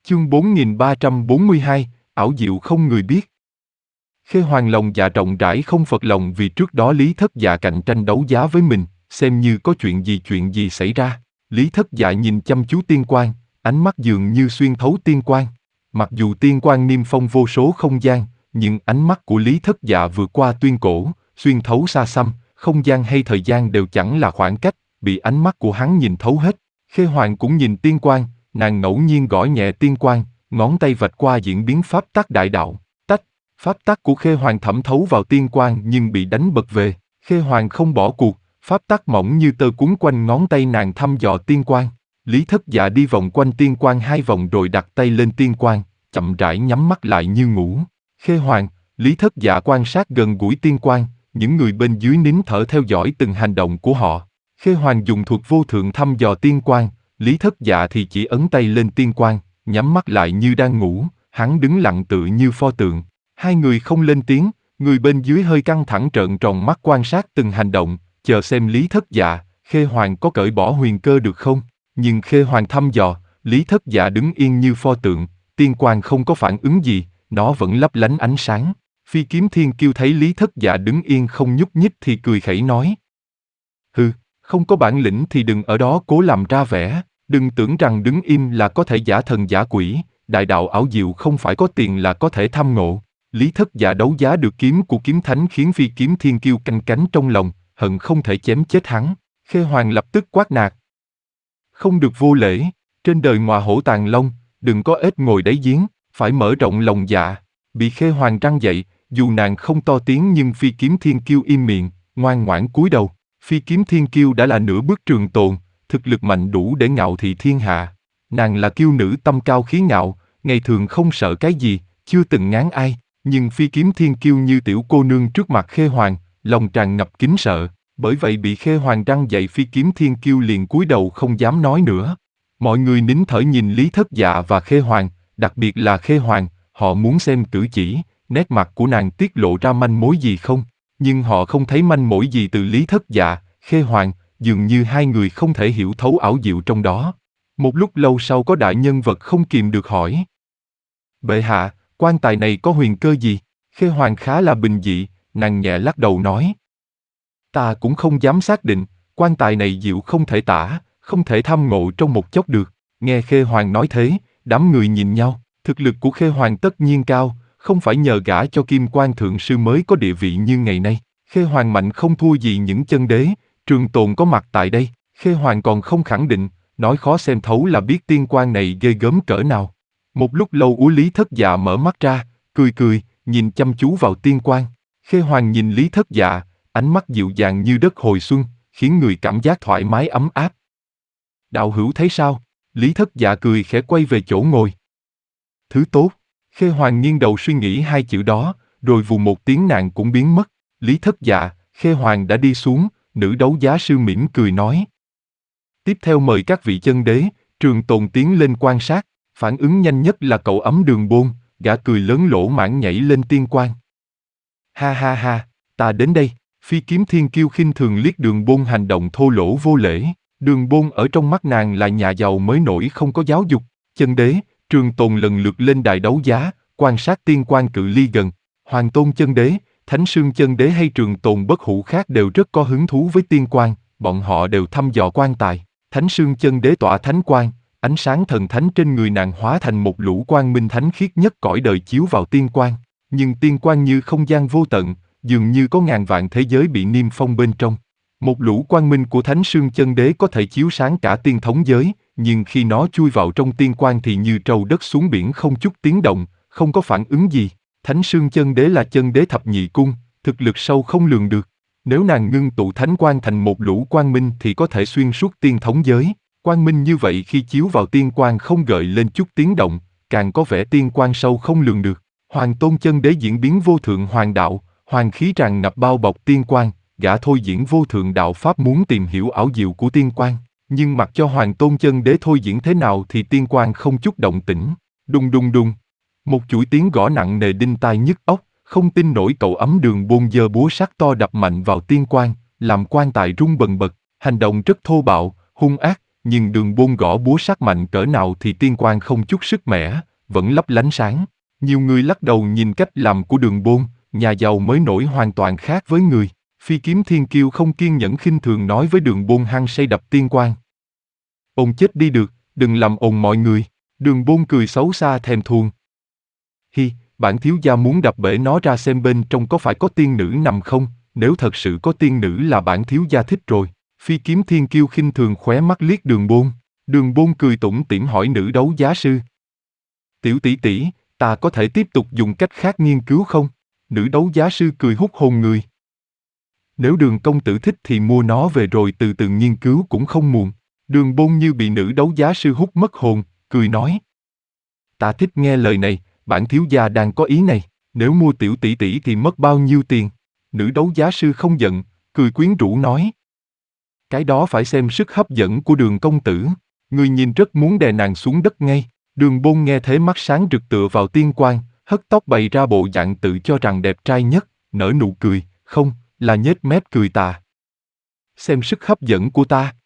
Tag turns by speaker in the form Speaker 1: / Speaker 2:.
Speaker 1: Chương 4342, ảo diệu không người biết. Khê Hoàng lòng dạ rộng rãi không phật lòng vì trước đó Lý Thất Dạ cạnh tranh đấu giá với mình, xem như có chuyện gì xảy ra. Lý Thất Dạ nhìn chăm chú tiên quang, ánh mắt dường như xuyên thấu tiên quang. Mặc dù tiên quang niêm phong vô số không gian, nhưng ánh mắt của Lý Thất Dạ vượt qua tuyên cổ, xuyên thấu xa xăm, không gian hay thời gian đều chẳng là khoảng cách, bị ánh mắt của hắn nhìn thấu hết. Khê Hoàng cũng nhìn tiên quang, nàng ngẫu nhiên gõ nhẹ tiên quang, ngón tay vạch qua diễn biến pháp tắc đại đạo. Tách, pháp tắc của Khê Hoàng thẩm thấu vào tiên quang nhưng bị đánh bật về. Khê Hoàng không bỏ cuộc, pháp tắc mỏng như tơ quấn quanh ngón tay nàng thăm dò tiên quang. Lý Thất Dạ đi vòng quanh tiên quang 2 vòng rồi đặt tay lên tiên quang, chậm rãi nhắm mắt lại như ngủ. Khê Hoàng, Lý Thất Dạ quan sát gần gũi tiên quang, những người bên dưới nín thở theo dõi từng hành động của họ. Khê Hoàng dùng thuật vô thượng thăm dò tiên quang, Lý Thất Dạ thì chỉ ấn tay lên tiên quang, nhắm mắt lại như đang ngủ, hắn đứng lặng tự như pho tượng. Hai người không lên tiếng, người bên dưới hơi căng thẳng trợn tròn mắt quan sát từng hành động, chờ xem Lý Thất Dạ, Khê Hoàng có cởi bỏ huyền cơ được không. Nhưng Khê Hoàng thăm dò, Lý Thất Dạ đứng yên như pho tượng, tiên quang không có phản ứng gì, nó vẫn lấp lánh ánh sáng. Phi Kiếm Thiên Kiêu thấy Lý Thất Dạ đứng yên không nhúc nhích thì cười khẩy nói: Hừ, không có bản lĩnh thì đừng ở đó cố làm ra vẻ, đừng tưởng rằng đứng im là có thể giả thần giả quỷ, đại đạo ảo diệu không phải có tiền là có thể tham ngộ. Lý Thất Dạ đấu giá được kiếm của kiếm thánh khiến Phi Kiếm Thiên Kiêu canh cánh trong lòng, hận không thể chém chết hắn. Khê Hoàng lập tức quát nạt: Không được vô lễ, trên đời ngọa hổ tàng long, đừng có ếch ngồi đáy giếng, phải mở rộng lòng dạ. Bị Khê Hoàng răn dạy, dù nàng không to tiếng nhưng Phi Kiếm Thiên Kiêu im miệng, ngoan ngoãn cúi đầu. Phi Kiếm Thiên Kiêu đã là nửa bước trường tồn, thực lực mạnh đủ để ngạo thị thiên hạ. Nàng là kiêu nữ tâm cao khí ngạo, ngày thường không sợ cái gì, chưa từng ngán ai. Nhưng Phi Kiếm Thiên Kiêu như tiểu cô nương trước mặt Khê Hoàng, lòng tràn ngập kính sợ. Bởi vậy bị Khê Hoàng răn dạy Phi Kiếm Thiên Kiêu liền cúi đầu không dám nói nữa. Mọi người nín thở nhìn Lý Thất Dạ và Khê Hoàng, đặc biệt là Khê Hoàng, họ muốn xem cử chỉ, nét mặt của nàng tiết lộ ra manh mối gì không. Nhưng họ không thấy manh mối gì từ Lý Thất Dạ, Khê Hoàng, dường như hai người không thể hiểu thấu ảo diệu trong đó. Một lúc lâu sau có đại nhân vật không kìm được hỏi: Bệ hạ, quan tài này có huyền cơ gì? Khê Hoàng khá là bình dị, nàng nhẹ lắc đầu nói: Ta cũng không dám xác định, quan tài này diệu không thể tả, không thể tham ngộ trong một chốc được. Nghe Khê Hoàng nói thế, đám người nhìn nhau, thực lực của Khê Hoàng tất nhiên cao, không phải nhờ gả cho Kim Quan Thượng Sư mới có địa vị như ngày nay. Khê Hoàng mạnh không thua gì những chân đế, Trường Tồn có mặt tại đây, Khê Hoàng còn không khẳng định, nói khó xem thấu là biết tiên quan này ghê gớm cỡ nào. Một lúc lâu Lý Thất Dạ mở mắt ra, cười, nhìn chăm chú vào tiên quan. Khê Hoàng nhìn Lý Thất Dạ, ánh mắt dịu dàng như đất hồi xuân, khiến người cảm giác thoải mái ấm áp. Đạo hữu thấy sao? Lý Thất Dạ cười khẽ quay về chỗ ngồi. Thứ tốt. Khê Hoàng nghiêng đầu suy nghĩ hai chữ đó, rồi vù một tiếng nàng cũng biến mất. Lý Thất Dạ, Khê Hoàng đã đi xuống, nữ đấu giá sư mỉm cười nói: Tiếp theo mời các vị chân đế, Trường Tồn tiến lên quan sát. Phản ứng nhanh nhất là cậu ấm Đường Bôn, gã cười lớn lỗ mãn nhảy lên tiên quan. Ha ha ha, ta đến đây. Phi Kiếm Thiên Kiêu khinh thường liếc Đường Bôn hành động thô lỗ vô lễ. Đường Bôn ở trong mắt nàng là nhà giàu mới nổi không có giáo dục. Chân đế, Trường Tồn lần lượt lên đài đấu giá, quan sát tiên quan cự ly gần. Hoàng Tôn chân đế, Thánh Sương chân đế hay Trường Tồn bất hủ khác đều rất có hứng thú với tiên quan, bọn họ đều thăm dò quan tài. Thánh Sương chân đế tỏa thánh quang, ánh sáng thần thánh trên người nàng hóa thành một lũ quang minh thánh khiết nhất cõi đời chiếu vào tiên quan. Nhưng tiên quan như không gian vô tận, dường như có ngàn vạn thế giới bị niêm phong bên trong. Một lũ quang minh của Thánh Sương chân đế có thể chiếu sáng cả tiên thống giới, nhưng khi nó chui vào trong tiên quan thì như trâu đất xuống biển không chút tiếng động, không có phản ứng gì. Thánh Sương chân đế là chân đế thập nhị cung, thực lực sâu không lường được. Nếu nàng ngưng tụ thánh quang thành một lũ quang minh thì có thể xuyên suốt tiên thống giới. Quang minh như vậy khi chiếu vào tiên quang không gợi lên chút tiếng động, càng có vẻ tiên quang sâu không lường được. Hoàng Tôn chân đế diễn biến vô thượng hoàng đạo, hoàng khí tràn ngập bao bọc tiên quang, gã thôi diễn vô thượng đạo pháp muốn tìm hiểu ảo diệu của tiên quang. Nhưng mặc cho Hoàng Tôn chân đế thôi diễn thế nào thì tiên quang không chút động tĩnh. Đùng đùng đùng. Một chuỗi tiếng gõ nặng nề đinh tai nhức óc, không tin nổi cậu ấm Đường Bôn giơ búa sắt to đập mạnh vào tiên quang, làm quan tài rung bần bật. Hành động rất thô bạo, hung ác, nhưng Đường Bôn gõ búa sát mạnh cỡ nào thì tiên quan không chút sức mẻ, vẫn lấp lánh sáng. Nhiều người lắc đầu nhìn cách làm của Đường Bôn, nhà giàu mới nổi hoàn toàn khác với người. Phi Kiếm Thiên Kiêu không kiên nhẫn khinh thường nói với Đường Bôn hăng say đập tiên quan. Ôn chết đi được, đừng làm ồn mọi người. Đường Bôn cười xấu xa thèm thuồng. Hi, bản thiếu gia muốn đập bể nó ra xem bên trong có phải có tiên nữ nằm không, nếu thật sự có tiên nữ là bản thiếu gia thích rồi. Phi Kiếm Thiên Kiêu khinh thường khóe mắt liếc Đường Bôn. Đường Bôn cười tủm tỉm hỏi nữ đấu giá sư. Tiểu tỷ tỷ, ta có thể tiếp tục dùng cách khác nghiên cứu không? Nữ đấu giá sư cười hút hồn người. Nếu Đường công tử thích thì mua nó về rồi từ từ nghiên cứu cũng không muộn. Đường Bôn như bị nữ đấu giá sư hút mất hồn, cười nói. Ta thích nghe lời này, bản thiếu gia đang có ý này, nếu mua tiểu tỷ tỷ thì mất bao nhiêu tiền? Nữ đấu giá sư không giận, cười quyến rũ nói. Cái đó phải xem sức hấp dẫn của Đường công tử, người nhìn rất muốn đè nàng xuống đất ngay. Đường Bôn nghe thế mắt sáng rực tựa vào tiên quan, hất tóc bày ra bộ dạng tự cho rằng đẹp trai nhất, nở nụ cười, không, là nhếch mép cười tà. Xem sức hấp dẫn của ta.